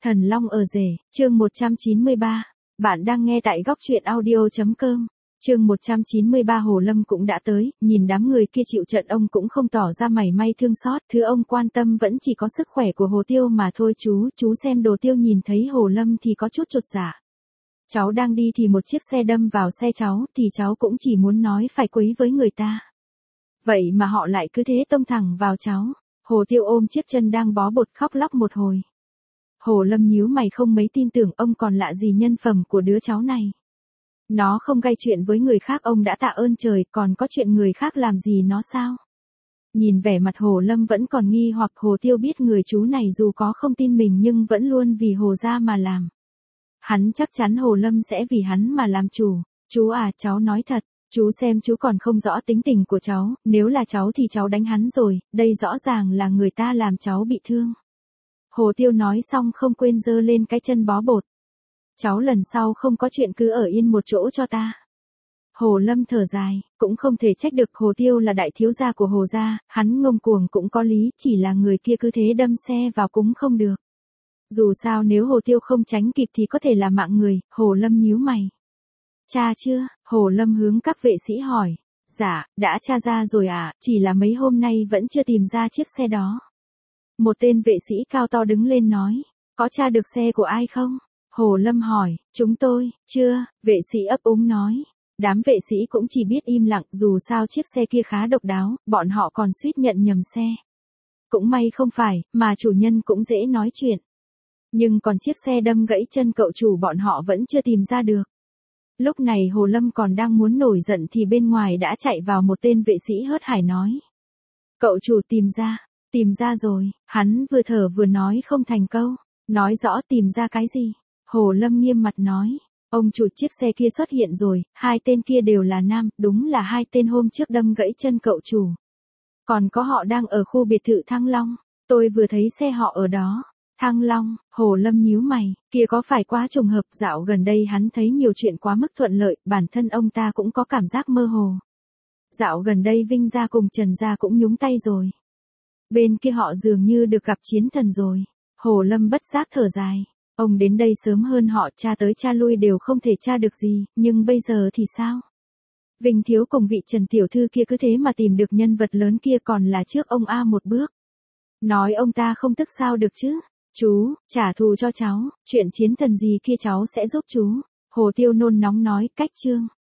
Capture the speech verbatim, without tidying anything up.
Thần Long ở rể, chương một trăm chín mươi ba. Bạn đang nghe tại góc truyện audio chấm com. Chương một trăm chín mươi ba Hồ Lâm cũng đã tới, nhìn đám người kia chịu trận ông cũng không tỏ ra mảy may thương xót, thứ ông quan tâm vẫn chỉ có sức khỏe của Hồ Tiêu mà thôi. Chú, chú xem Đồ Tiêu nhìn thấy Hồ Lâm thì có chút chột dạ. Cháu đang đi thì một chiếc xe đâm vào xe cháu, thì cháu cũng chỉ muốn nói phải quấy với người ta. Vậy mà họ lại cứ thế tông thẳng vào cháu. Hồ Tiêu ôm chiếc chân đang bó bột khóc lóc một hồi. Hồ Lâm nhíu mày không mấy tin tưởng ông còn lạ gì nhân phẩm của đứa cháu này. Nó không gây chuyện với người khác ông đã tạ ơn trời, còn có chuyện người khác làm gì nó sao? Nhìn vẻ mặt Hồ Lâm vẫn còn nghi hoặc Hồ Tiêu biết người chú này dù có không tin mình nhưng vẫn luôn vì Hồ gia mà làm. Hắn chắc chắn Hồ Lâm sẽ vì hắn mà làm chủ. Chú à, cháu nói thật, chú xem chú còn không rõ tính tình của cháu, nếu là cháu thì cháu đánh hắn rồi, đây rõ ràng là người ta làm cháu bị thương. Hồ Tiêu nói xong không quên giơ lên cái chân bó bột. Cháu lần sau không có chuyện cứ ở yên một chỗ cho ta. Hồ Lâm thở dài, cũng không thể trách được Hồ Tiêu là đại thiếu gia của Hồ gia, hắn ngông cuồng cũng có lý, chỉ là người kia cứ thế đâm xe vào cũng không được. Dù sao nếu Hồ Tiêu không tránh kịp thì có thể là mạng người. Hồ Lâm nhíu mày. Tra chưa? Hồ Lâm hướng các vệ sĩ hỏi. Dạ, đã tra ra rồi à, chỉ là mấy hôm nay vẫn chưa tìm ra chiếc xe đó. Một tên vệ sĩ cao to đứng lên nói, có tra được xe của ai không? Hồ Lâm hỏi, chúng tôi, chưa, vệ sĩ ấp úng nói. Đám vệ sĩ cũng chỉ biết im lặng, dù sao chiếc xe kia khá độc đáo, bọn họ còn suýt nhận nhầm xe. Cũng may không phải, mà chủ nhân cũng dễ nói chuyện. Nhưng còn chiếc xe đâm gãy chân cậu chủ bọn họ vẫn chưa tìm ra được. Lúc này Hồ Lâm còn đang muốn nổi giận thì bên ngoài đã chạy vào một tên vệ sĩ hớt hải nói. Cậu chủ tìm ra. Tìm ra rồi, hắn vừa thở vừa nói không thành câu. Nói rõ tìm ra cái gì? Hồ Lâm nghiêm mặt nói. Ông chủ, chiếc xe kia xuất hiện rồi, hai tên kia đều là nam, đúng là hai tên hôm trước đâm gãy chân cậu chủ. Còn có họ đang ở khu biệt thự Thăng Long, tôi vừa thấy xe họ ở đó. Thăng Long, Hồ Lâm nhíu mày, kia có phải quá trùng hợp, dạo gần đây hắn thấy nhiều chuyện quá mức thuận lợi, bản thân ông ta cũng có cảm giác mơ hồ. Dạo gần đây Vinh gia cùng Trần gia cũng nhúng tay rồi. Bên kia họ dường như được gặp chiến thần rồi. Hồ Lâm bất giác thở dài. Ông đến đây sớm hơn họ, tra tới tra lui đều không thể tra được gì, nhưng bây giờ thì sao? Vinh thiếu cùng vị Trần tiểu thư kia cứ thế mà tìm được nhân vật lớn kia còn là trước ông A một bước. Nói ông ta không tức sao được chứ? Chú, trả thù cho cháu, chuyện chiến thần gì kia cháu sẽ giúp chú. Hồ Tiêu nôn nóng nói, cách chương.